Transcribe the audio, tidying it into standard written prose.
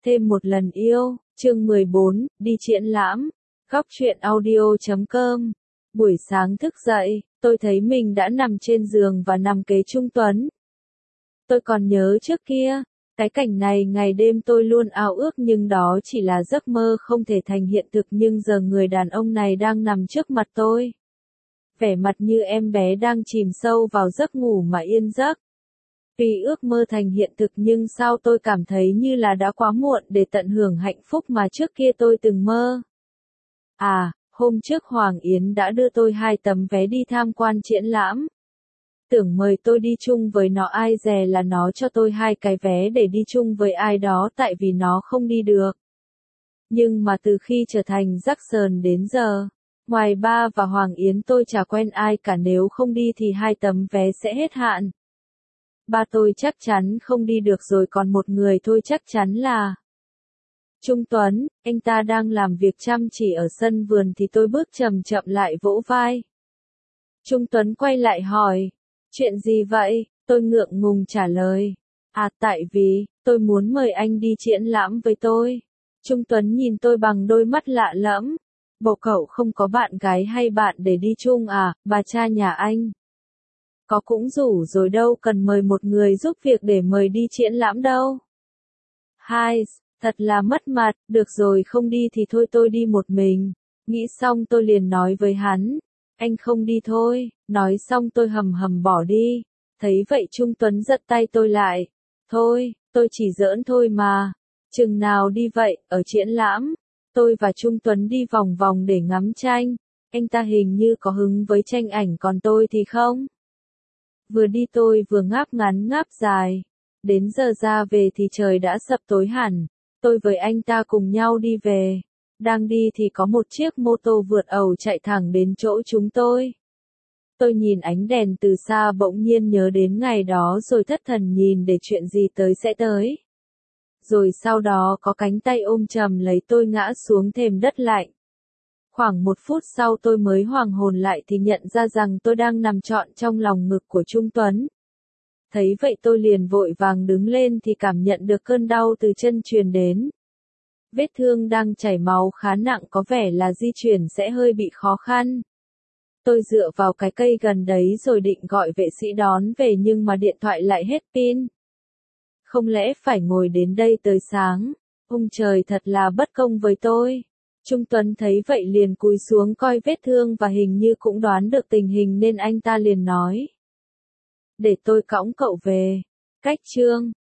Thêm một lần yêu, chương 14, đi triển lãm. Góc truyện audio.com. Buổi sáng thức dậy, tôi thấy mình đã nằm trên giường và nằm kế Trung Tuấn. Tôi còn nhớ trước kia, cái cảnh này ngày đêm tôi luôn ao ước nhưng đó chỉ là giấc mơ không thể thành hiện thực, nhưng giờ người đàn ông này đang nằm trước mặt tôi. Vẻ mặt như em bé đang chìm sâu vào giấc ngủ mà yên giấc. Vì ước mơ thành hiện thực nhưng sao tôi cảm thấy như là đã quá muộn để tận hưởng hạnh phúc mà trước kia tôi từng mơ. Hôm trước Hoàng Yến đã đưa tôi 2 tấm vé đi tham quan triển lãm. Tưởng mời tôi đi chung với nó, ai dè là nó cho tôi 2 cái vé để đi chung với ai đó tại vì nó không đi được. Nhưng mà từ khi trở thành Jackson đến giờ, ngoài ba và Hoàng Yến tôi chả quen ai cả, nếu không đi thì 2 tấm vé sẽ hết hạn. Ba tôi chắc chắn không đi được rồi, còn một người thôi chắc chắn là Trung Tuấn. Anh ta đang làm việc chăm chỉ ở sân vườn thì tôi bước chậm chậm lại vỗ vai. Trung Tuấn quay lại hỏi, chuyện gì vậy? Tôi ngượng ngùng trả lời, tại vì, tôi muốn mời anh đi triển lãm với tôi. Trung Tuấn nhìn tôi bằng đôi mắt lạ lẫm. Bộ cậu không có bạn gái hay bạn để đi chung à? Bà cha nhà anh có cũng rủ rồi, đâu cần mời một người giúp việc để mời đi triển lãm đâu. Thật là mất mặt, được rồi không đi thì thôi, tôi đi một mình. Nghĩ xong tôi liền nói với hắn, anh không đi thôi. Nói xong tôi hầm hầm bỏ đi. Thấy vậy Trung Tuấn giật tay tôi lại. Thôi, tôi chỉ giỡn thôi mà. Chừng nào đi vậy? Ở triển lãm. Tôi và Trung Tuấn đi vòng vòng để ngắm tranh. Anh ta hình như có hứng với tranh ảnh, còn tôi thì không. Vừa đi tôi vừa ngáp ngắn ngáp dài. Đến giờ ra về thì trời đã sập tối hẳn. Tôi với anh ta cùng nhau đi về. Đang đi thì có một chiếc mô tô vượt ẩu chạy thẳng đến chỗ chúng tôi. Tôi nhìn ánh đèn từ xa bỗng nhiên nhớ đến ngày đó rồi thất thần nhìn để chuyện gì tới sẽ tới. Rồi sau đó có cánh tay ôm chầm lấy tôi ngã xuống thềm đất lạnh. Khoảng 1 phút sau tôi mới hoàn hồn lại thì nhận ra rằng tôi đang nằm trọn trong lòng ngực của Trung Tuấn. Thấy vậy tôi liền vội vàng đứng lên thì cảm nhận được cơn đau từ chân truyền đến. Vết thương đang chảy máu khá nặng, có vẻ là di chuyển sẽ hơi bị khó khăn. Tôi dựa vào cái cây gần đấy rồi định gọi vệ sĩ đón về nhưng mà điện thoại lại hết pin. Không lẽ phải ngồi đến đây tới sáng? Ông trời thật là bất công với tôi. Trung Tuấn thấy vậy liền cúi xuống coi vết thương và hình như cũng đoán được tình hình nên anh ta liền nói, để tôi cõng cậu về. Cách chương